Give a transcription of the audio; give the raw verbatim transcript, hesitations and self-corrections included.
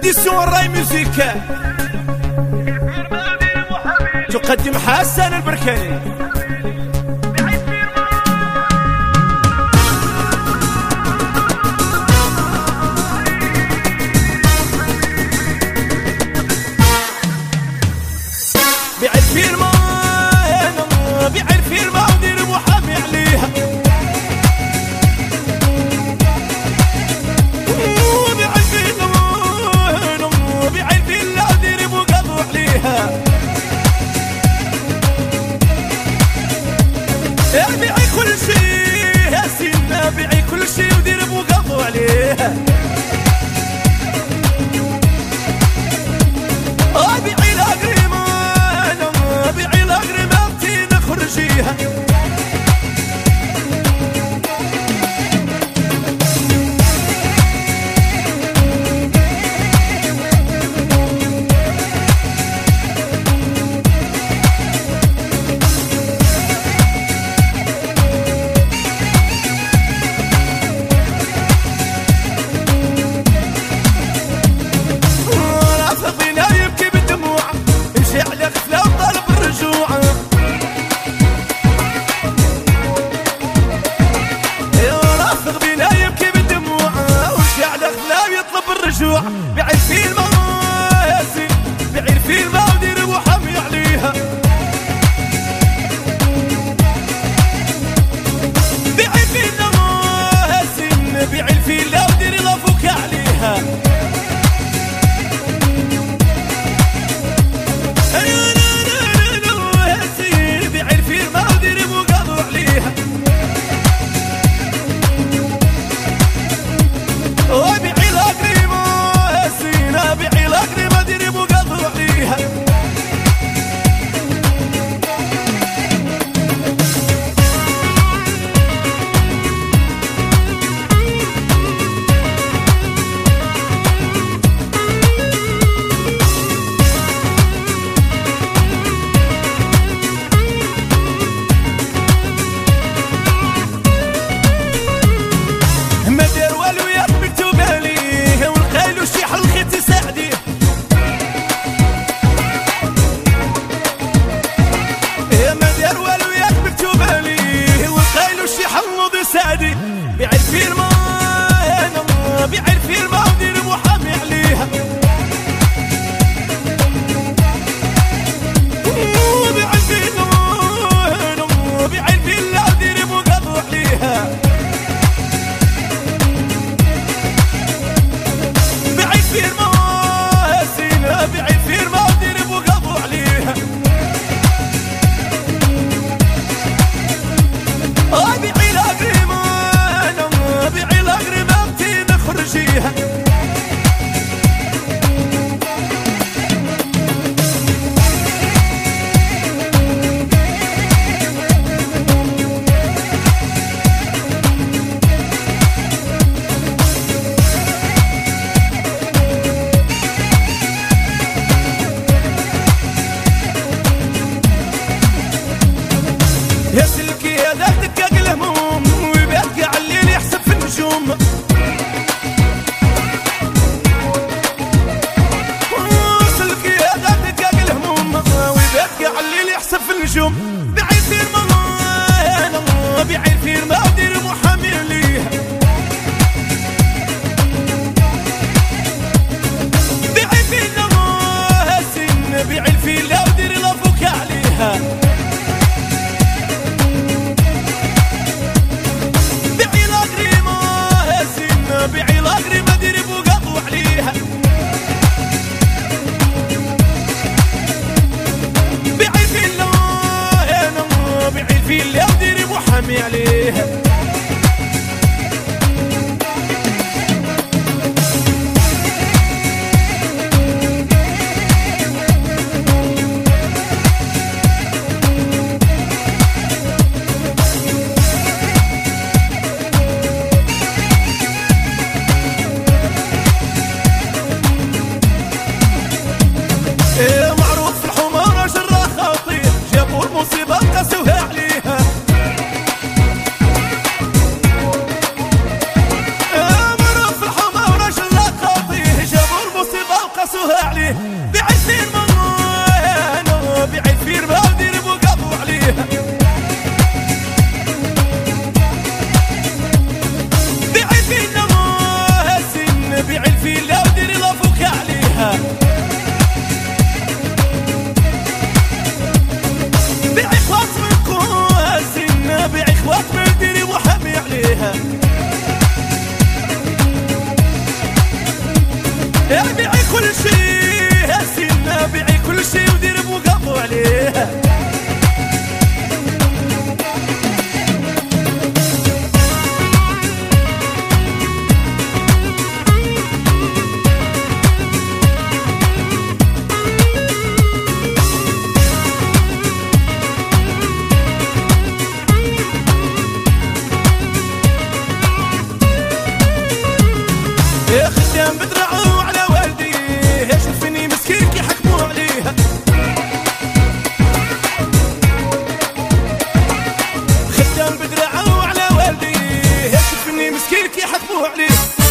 اديسيون راي ميوزيك تقدم حسن البركاني. بيع الفيرما بيع الفيرما ودير محامي عليها. بيع الفيرما بيع الفيلا ودير مقاضو عليها. بيعي كل شي يا سيدنا بيعي كل شي ودير مقاضو عليها. بيعي الأقريمة بيعي الأقريمة بتي نخرجيها. بيعي الفيلما ياسين بيعي الفيلما ودير محامي عليها. بيعي الفيلما ياسين بيعي الفيلا ودير لافوك عليها. ياسين بيعي الفيلما ودير مقاضو عليها. وبيعي الأقريمة بيعي الأقريمة ديري مقاضو عليها. ما دار والو ياك مكتوبة ليه والخيل وشي حلقي تساعدي. سعدي بيع الفيرما بيع الفيرما ودير محامي عليها. بيع الفيرما بيع الفيلا ودير مقاضو عليها. بيع الفيرما سينا بيع الفيرما ودير مقاضو عليها. بيعي الأقريمة بيعي الأقريمة بتي نخرجيها. يا سلكي يا ذاتك الهموم ويبكي على الليل يحسب في النجوم. سلكي يا ذاتك الهموم ويبكي على الليل يحسب في النجوم. بيعي الفيرما بيعي الفيرما ودير محامي عليها. بيعي الفيلا سن بيعي الفيلا ودير لافوك عليها. بيعي الأقريمة ديري مقاضو عليها. بيعي الفيلا بيعي الفيلا وديري محامي عليها. معروف في الحمارة جرى خطير جابوا المصيبة قاسوها عليها. خدام بدرعه على والديه شوفني مسكين كي حكموا عليه خدام بدرعه على والديه شوفني مسكين كي حكموا عليه